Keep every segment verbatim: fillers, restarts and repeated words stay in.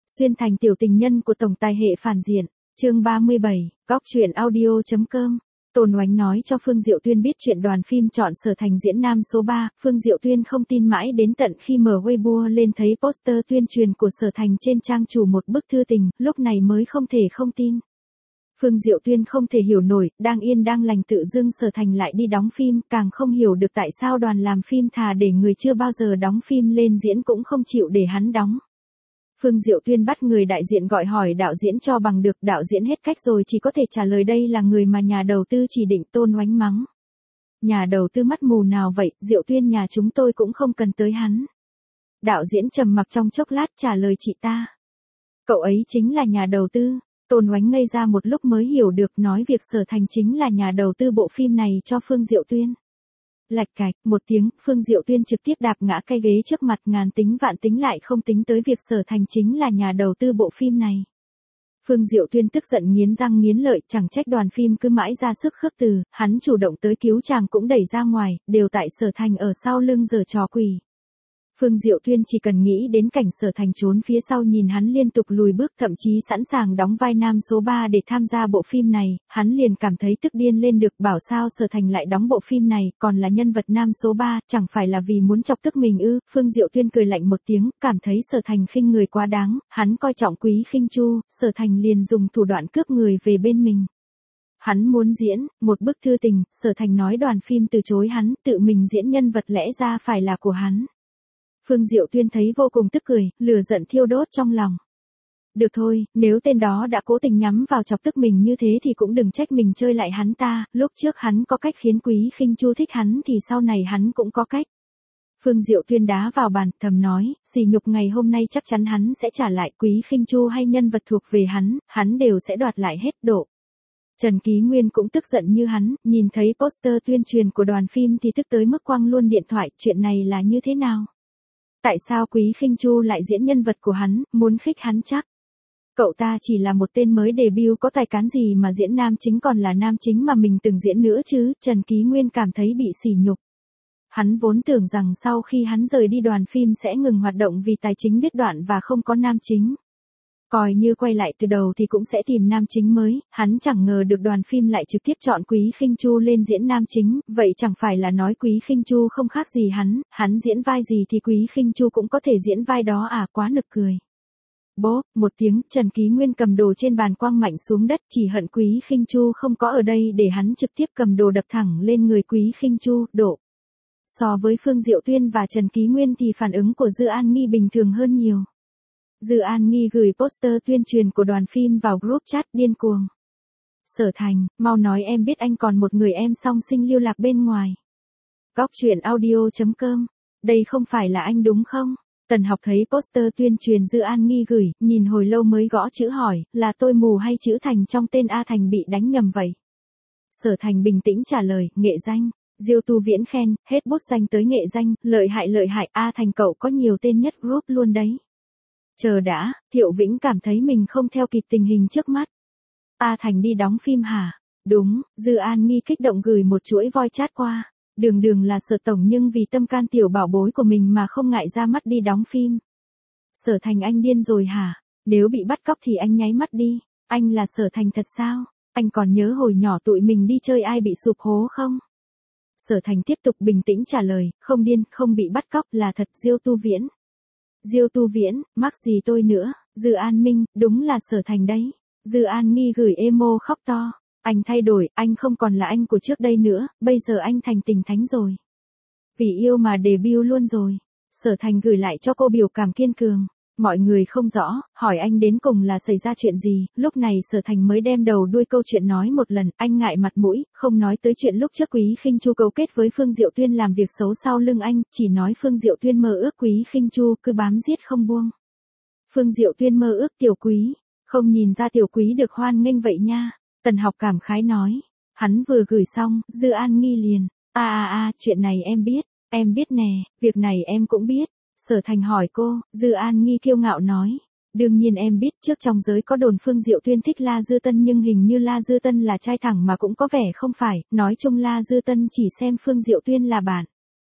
Xuyên thành tiểu tình nhân của tổng tài hệ phản diện. Chương ba mươi bảy, góc truyện audio.com. Tôn Oánh nói cho Phương Diệu Tuyên biết chuyện đoàn phim chọn Sở Thành diễn nam số ba, Phương Diệu Tuyên không tin mãi đến tận khi mở Weibo lên thấy poster tuyên truyền của Sở Thành trên trang chủ một bức thư tình, lúc này mới không thể không tin. Phương Diệu Tuyên không thể hiểu nổi, đang yên đang lành tự dưng Sở Thành lại đi đóng phim, càng không hiểu được tại sao đoàn làm phim thà để người chưa bao giờ đóng phim lên diễn cũng không chịu để hắn đóng. Phương Diệu Tuyên bắt người đại diện gọi hỏi đạo diễn cho bằng được, đạo diễn hết cách rồi chỉ có thể trả lời đây là người mà nhà đầu tư chỉ định. Tôn Oánh mắng. Nhà đầu tư mắt mù nào vậy, Diệu Tuyên nhà chúng tôi cũng không cần tới hắn. Đạo diễn trầm mặc trong chốc lát trả lời chị ta. Cậu ấy chính là nhà đầu tư. Tôn Oánh ngây ra một lúc mới hiểu được, nói việc Sở Thành chính là nhà đầu tư bộ phim này cho Phương Diệu Tuyên. Lạch cạch, một tiếng, Phương Diệu Tuyên trực tiếp đạp ngã cái ghế trước mặt, ngàn tính vạn tính lại không tính tới việc Sở Thành chính là nhà đầu tư bộ phim này. Phương Diệu Tuyên tức giận nghiến răng nghiến lợi, chẳng trách đoàn phim cứ mãi ra sức khước từ, hắn chủ động tới cứu chàng cũng đẩy ra ngoài, đều tại Sở Thành ở sau lưng giở trò quỷ. Phương Diệu Tuyên chỉ cần nghĩ đến cảnh Sở Thành trốn phía sau nhìn hắn liên tục lùi bước, thậm chí sẵn sàng đóng vai nam số ba để tham gia bộ phim này, hắn liền cảm thấy tức điên lên được. Bảo sao Sở Thành lại đóng bộ phim này, còn là nhân vật nam số ba, chẳng phải là vì muốn chọc tức mình ư? Phương Diệu Tuyên cười lạnh một tiếng, cảm thấy Sở Thành khinh người quá đáng, hắn coi trọng Quý Khinh Chu, Sở Thành liền dùng thủ đoạn cướp người về bên mình. Hắn muốn diễn một bức thư tình, Sở Thành nói đoàn phim từ chối hắn, tự mình diễn nhân vật lẽ ra phải là của hắn. Phương Diệu Tuyên thấy vô cùng tức cười, lửa giận thiêu đốt trong lòng. Được thôi, nếu tên đó đã cố tình nhắm vào chọc tức mình như thế thì cũng đừng trách mình chơi lại hắn ta, lúc trước hắn có cách khiến Quý Khinh Chu thích hắn thì sau này hắn cũng có cách. Phương Diệu Tuyên đá vào bàn, thầm nói, sỉ nhục ngày hôm nay chắc chắn hắn sẽ trả lại. Quý Khinh Chu hay nhân vật thuộc về hắn, hắn đều sẽ đoạt lại hết độ. Trần Ký Nguyên cũng tức giận như hắn, nhìn thấy poster tuyên truyền của đoàn phim thì tức tới mức quăng luôn điện thoại, chuyện này là như thế nào? Tại sao Quý Khinh Chu lại diễn nhân vật của hắn, muốn khích hắn chắc? Cậu ta chỉ là một tên mới debut có tài cán gì mà diễn nam chính còn là nam chính mà mình từng diễn nữa chứ? Trần Ký Nguyên cảm thấy bị sỉ nhục. Hắn vốn tưởng rằng sau khi hắn rời đi đoàn phim sẽ ngừng hoạt động vì tài chính đứt đoạn và không có nam chính. Coi như quay lại từ đầu thì cũng sẽ tìm nam chính mới, hắn chẳng ngờ được đoàn phim lại trực tiếp chọn Quý Khinh Chu lên diễn nam chính, vậy chẳng phải là nói Quý Khinh Chu không khác gì hắn, hắn diễn vai gì thì Quý Khinh Chu cũng có thể diễn vai đó à, quá nực cười. Bố, một tiếng, Trần Ký Nguyên cầm đồ trên bàn quăng mạnh xuống đất, chỉ hận Quý Khinh Chu không có ở đây để hắn trực tiếp cầm đồ đập thẳng lên người Quý Khinh Chu, độ. So với Phương Diệu Tuyên và Trần Ký Nguyên thì phản ứng của Dư An Nghi bình thường hơn nhiều. Dư An Nghi gửi poster tuyên truyền của đoàn phim vào group chat điên cuồng. Sở Thành, mau nói em biết anh còn một người em song sinh lưu lạc bên ngoài. Góc truyện audio.com, đây không phải là anh đúng không? Tần Học thấy poster tuyên truyền Dư An Nghi gửi, nhìn hồi lâu mới gõ chữ hỏi, là tôi mù hay chữ Thành trong tên A Thành bị đánh nhầm vậy? Sở Thành bình tĩnh trả lời, nghệ danh. Diêu Tu Viễn khen, hết bút danh tới nghệ danh, lợi hại lợi hại, A Thành cậu có nhiều tên nhất group luôn đấy. Chờ đã, Thiệu Vĩnh cảm thấy mình không theo kịp tình hình trước mắt. A Thành đi đóng phim hả? Đúng, Dư An Nghi kích động gửi một chuỗi voi chat qua. Đường đường là Sở tổng nhưng vì tâm can tiểu bảo bối của mình mà không ngại ra mắt đi đóng phim. Sở Thành anh điên rồi hả? Nếu bị bắt cóc thì anh nháy mắt đi. Anh là Sở Thành thật sao? Anh còn nhớ hồi nhỏ tụi mình đi chơi ai bị sụp hố không? Sở Thành tiếp tục bình tĩnh trả lời, không điên, không bị bắt cóc, là thật. Diêu Tu Viễn. Diêu Tu Viễn, mắc gì tôi nữa? Dư An Minh, đúng là Sở Thành đấy. Dư An Nghi gửi emo khóc to. Anh thay đổi, anh không còn là anh của trước đây nữa, bây giờ anh thành tình thánh rồi. Vì yêu mà debut luôn rồi. Sở Thành gửi lại cho cô biểu cảm kiên cường. Mọi người không rõ, hỏi anh đến cùng là xảy ra chuyện gì, lúc này Sở Thành mới đem đầu đuôi câu chuyện nói một lần, anh ngại mặt mũi, không nói tới chuyện lúc trước Quý Khinh Chu cấu kết với Phương Diệu Tuyên làm việc xấu sau lưng anh, chỉ nói Phương Diệu Tuyên mơ ước Quý Khinh Chu cứ bám giết không buông. Phương Diệu Tuyên mơ ước Tiểu Quý, không nhìn ra Tiểu Quý được hoan nghênh vậy nha. Tần Học cảm khái nói, hắn vừa gửi xong, Dư An Nghi liền, a a a, chuyện này em biết, em biết nè, việc này em cũng biết. Sở Thành hỏi cô, Dư An Nghi kiêu ngạo nói, đương nhiên em biết, trước trong giới có đồn Phương Diệu Tuyên thích La Dư Tân nhưng hình như La Dư Tân là trai thẳng mà cũng có vẻ không phải, nói chung La Dư Tân chỉ xem Phương Diệu Tuyên là bạn.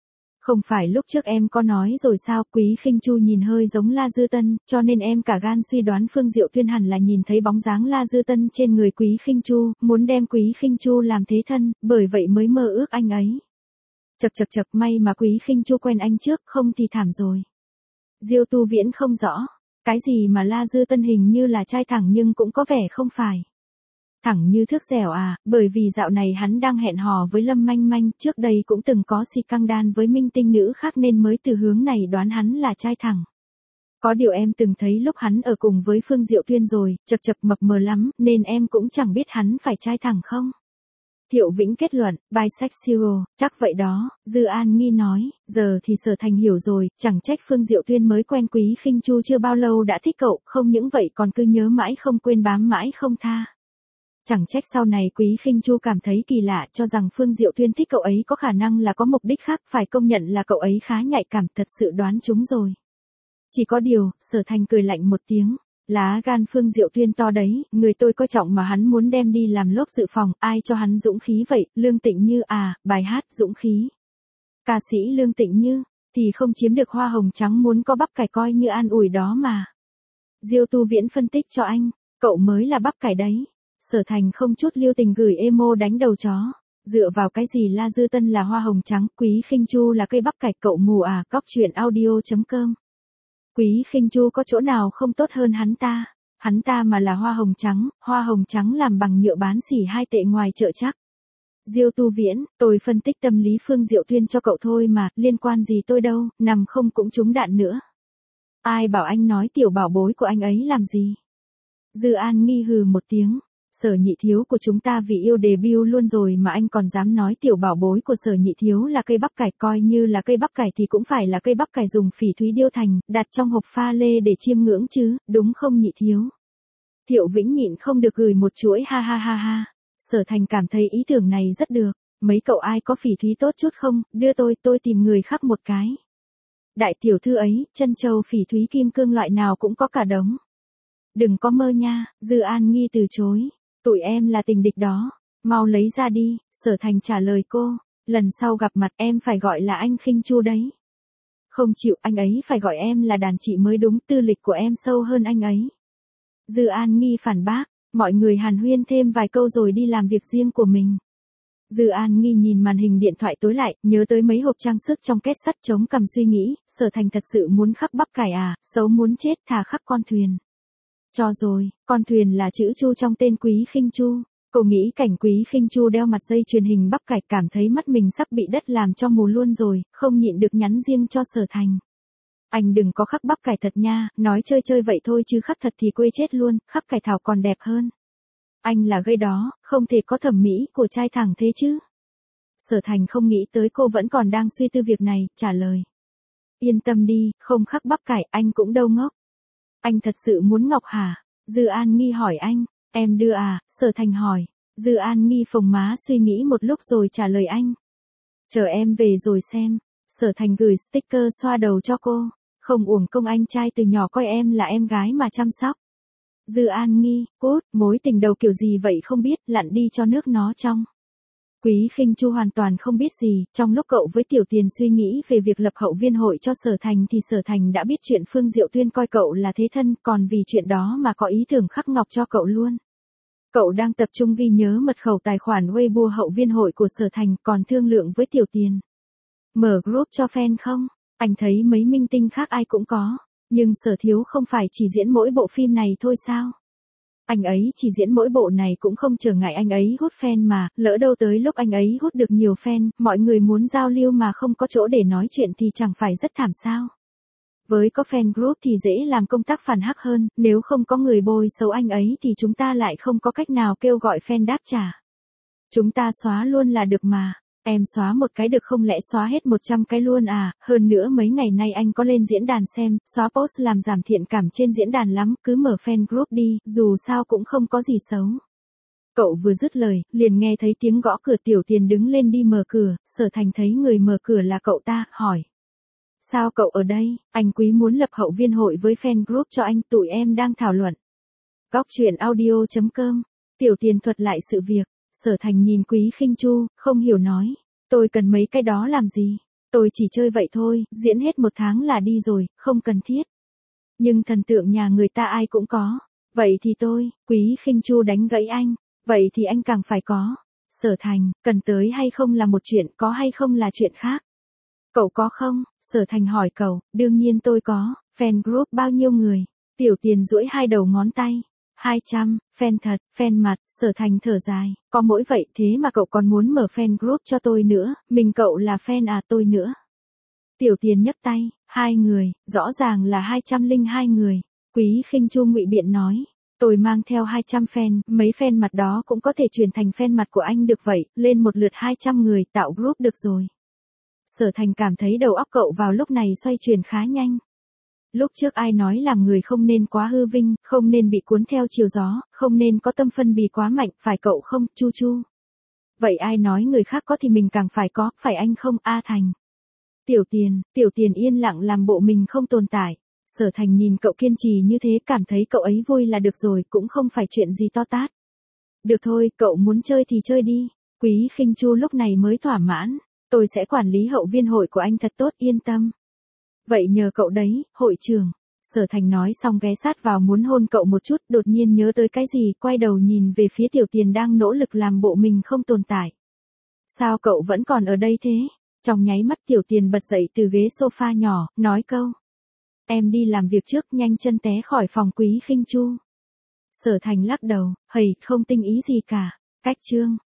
Không phải lúc trước em có nói rồi sao, Quý Khinh Chu nhìn hơi giống La Dư Tân, cho nên em cả gan suy đoán Phương Diệu Tuyên hẳn là nhìn thấy bóng dáng La Dư Tân trên người Quý Khinh Chu, muốn đem Quý Khinh Chu làm thế thân, bởi vậy mới mơ ước anh ấy. Chậc chậc chậc, may mà Quý Khinh Chu quen anh trước, không thì thảm rồi. Diêu Tu Viễn không rõ, cái gì mà La Dư Tân hình như là trai thẳng nhưng cũng có vẻ không phải. Thẳng như thước dẻo à, bởi vì dạo này hắn đang hẹn hò với Lâm Manh Manh, trước đây cũng từng có si căng đan với minh tinh nữ khác nên mới từ hướng này đoán hắn là trai thẳng. Có điều em từng thấy lúc hắn ở cùng với Phương Diệu Tuyên rồi, chậc chậc mập mờ lắm, nên em cũng chẳng biết hắn phải trai thẳng không. Thiệu Vĩnh kết luận, bisexual, chắc vậy đó, Dư An Nghi nói, giờ thì Sở Thành hiểu rồi, chẳng trách Phương Diệu Tuyên mới quen Quý Khinh Chu chưa bao lâu đã thích cậu, không những vậy còn cứ nhớ mãi không quên bám mãi không tha. Chẳng trách sau này Quý Khinh Chu cảm thấy kỳ lạ, cho rằng Phương Diệu Tuyên thích cậu ấy có khả năng là có mục đích khác, phải công nhận là cậu ấy khá nhạy cảm, thật sự đoán chúng rồi. Chỉ có điều, Sở Thành cười lạnh một tiếng, lá gan Phương Diệu Tuyên to đấy, người tôi coi trọng mà hắn muốn đem đi làm lốp dự phòng, ai cho hắn dũng khí vậy, Lương Tịnh Như à, bài hát dũng khí. Ca sĩ Lương Tịnh Như, thì không chiếm được hoa hồng trắng muốn có bắp cải coi như an ủi đó mà. Diêu Tu Viễn phân tích cho anh, cậu mới là bắp cải đấy. Sở Thành không chút lưu tình gửi emo đánh đầu chó. Dựa vào cái gì La Dư Tân là hoa hồng trắng, Quý Khinh Chu là cây bắp cải, cậu mù à, góc chuyện audio chấm com. Quý Khinh Chu có chỗ nào không tốt hơn hắn ta? Hắn ta mà là hoa hồng trắng, hoa hồng trắng làm bằng nhựa bán xỉ hai tệ ngoài chợ chắc. Diêu Tu Viễn, tôi phân tích tâm lý Phương Diệu Tuyên cho cậu thôi mà, liên quan gì tôi đâu, nằm không cũng trúng đạn nữa. Ai bảo anh nói tiểu bảo bối của anh ấy làm gì? Dư An Nghi hừ một tiếng. Sở Nhị Thiếu của chúng ta vì yêu debut luôn rồi mà anh còn dám nói tiểu bảo bối của Sở Nhị Thiếu là cây bắp cải, coi như là cây bắp cải thì cũng phải là cây bắp cải dùng phỉ thúy điêu thành, đặt trong hộp pha lê để chiêm ngưỡng chứ, đúng không Nhị Thiếu? Thiệu Vĩnh nhịn không được gửi một chuỗi ha ha ha ha. Sở Thành cảm thấy ý tưởng này rất được, mấy cậu ai có phỉ thúy tốt chút không, đưa tôi, tôi tìm người khác một cái. Đại tiểu thư ấy, chân châu phỉ thúy kim cương loại nào cũng có cả đống. Đừng có mơ nha, Dư An Nghi từ chối. Tụi em là tình địch đó, mau lấy ra đi, Sở Thành trả lời cô, lần sau gặp mặt em phải gọi là anh Khinh Chu đấy. Không chịu, anh ấy phải gọi em là đàn chị mới đúng, tư lịch của em sâu hơn anh ấy. Dư An Nghi phản bác, mọi người hàn huyên thêm vài câu rồi đi làm việc riêng của mình. Dư An Nghi nhìn màn hình điện thoại tối lại, nhớ tới mấy hộp trang sức trong két sắt chống cằm suy nghĩ, Sở Thành thật sự muốn khắc bắp cải à, xấu muốn chết, thà khắc con thuyền. Cho rồi, con thuyền là chữ Chu trong tên Quý Khinh Chu. Cô nghĩ cảnh Quý Khinh Chu đeo mặt dây chuyền hình bắp cải, cảm thấy mắt mình sắp bị đất làm cho mù luôn rồi, không nhịn được nhắn riêng cho Sở Thành. Anh đừng có khắc bắp cải thật nha, nói chơi chơi vậy thôi chứ khắc thật thì quê chết luôn, khắc cải thảo còn đẹp hơn. Anh là gây đó, không thể có thẩm mỹ của trai thẳng thế chứ. Sở Thành không nghĩ tới cô vẫn còn đang suy tư việc này, trả lời. Yên tâm đi, không khắc bắp cải, anh cũng đâu ngốc. Anh thật sự muốn ngọc hả? Dư An Nghi hỏi anh, em đưa à? Sở Thành hỏi. Dư An Nghi phồng má suy nghĩ một lúc rồi trả lời anh. Chờ em về rồi xem. Sở Thành gửi sticker xoa đầu cho cô. Không uổng công anh trai từ nhỏ coi em là em gái mà chăm sóc. Dư An Nghi, cốt, mối tình đầu kiểu gì vậy không biết, lặn đi cho nước nó trong. Quý Khinh Chu hoàn toàn không biết gì, trong lúc cậu với Tiểu Tiền suy nghĩ về việc lập hậu viên hội cho Sở Thành thì Sở Thành đã biết chuyện Phương Diệu Tuyên coi cậu là thế thân, còn vì chuyện đó mà có ý tưởng khắc ngọc cho cậu luôn. Cậu đang tập trung ghi nhớ mật khẩu tài khoản Weibo hậu viên hội của Sở Thành, còn thương lượng với Tiểu Tiền. Mở group cho fan không? Anh thấy mấy minh tinh khác ai cũng có, nhưng Sở Thiếu không phải chỉ diễn mỗi bộ phim này thôi sao? Anh ấy chỉ diễn mỗi bộ này cũng không trở ngại anh ấy hút fan mà, lỡ đâu tới lúc anh ấy hút được nhiều fan, mọi người muốn giao lưu mà không có chỗ để nói chuyện thì chẳng phải rất thảm sao. Với có fan group thì dễ làm công tác phản hắc hơn, nếu không có người bôi xấu anh ấy thì chúng ta lại không có cách nào kêu gọi fan đáp trả. Chúng ta xóa luôn là được mà. Em xóa một cái được không lẽ xóa hết một trăm cái luôn à, hơn nữa mấy ngày nay anh có lên diễn đàn xem, xóa post làm giảm thiện cảm trên diễn đàn lắm, cứ mở fan group đi, dù sao cũng không có gì xấu. Cậu vừa dứt lời, liền nghe thấy tiếng gõ cửa. Tiểu Tiền đứng lên đi mở cửa, Sở Thành thấy người mở cửa là cậu ta, hỏi. Sao cậu ở đây, anh Quý muốn lập hậu viên hội với fan group cho anh, tụi em đang thảo luận. Góc chuyện audio chấm com, Tiểu Tiền thuật lại sự việc. Sở Thành nhìn Quý Khinh Chu, không hiểu nói, tôi cần mấy cái đó làm gì? Tôi chỉ chơi vậy thôi, diễn hết một tháng là đi rồi, không cần thiết. Nhưng thần tượng nhà người ta ai cũng có. Vậy thì tôi, Quý Khinh Chu đánh gãy anh. Vậy thì anh càng phải có. Sở Thành, cần tới hay không là một chuyện, có hay không là chuyện khác. Cậu có không? Sở Thành hỏi cậu, đương nhiên tôi có. Fan group bao nhiêu người? Tiểu Tiền duỗi hai đầu ngón tay. hai trăm, fan thật, fan mặt, Sở Thành thở dài, có mỗi vậy thế mà cậu còn muốn mở fan group cho tôi nữa, mình cậu là fan à tôi nữa. Tiểu Tiền nhấc tay, hai người, rõ ràng là hai trăm linh hai người. Quý Khinh Chu ngụy biện nói, tôi mang theo hai trăm fan, mấy fan mặt đó cũng có thể chuyển thành fan mặt của anh được vậy, lên một lượt hai trăm người tạo group được rồi. Sở Thành cảm thấy đầu óc cậu vào lúc này xoay chuyển khá nhanh. Lúc trước ai nói làm người không nên quá hư vinh, không nên bị cuốn theo chiều gió, không nên có tâm phân bì quá mạnh, phải cậu không, Chu Chu? Vậy ai nói người khác có thì mình càng phải có, phải anh không, A Thành? Tiểu Tiền, Tiểu Tiền yên lặng làm bộ mình không tồn tại. Sở Thành nhìn cậu kiên trì như thế cảm thấy cậu ấy vui là được rồi, cũng không phải chuyện gì to tát. Được thôi, cậu muốn chơi thì chơi đi. Quý Khinh Chu lúc này mới thỏa mãn. Tôi sẽ quản lý hậu viên hội của anh thật tốt, yên tâm. Vậy nhờ cậu đấy, hội trưởng. Sở Thành nói xong ghé sát vào muốn hôn cậu một chút, đột nhiên nhớ tới cái gì, quay đầu nhìn về phía Tiểu Tiền đang nỗ lực làm bộ mình không tồn tại. Sao cậu vẫn còn ở đây thế? Trong nháy mắt Tiểu Tiền bật dậy từ ghế sofa nhỏ, nói câu. Em đi làm việc trước, nhanh chân té khỏi phòng Quý Khinh Chu. Sở Thành lắc đầu, hầy, không tinh ý gì cả. Cách chương.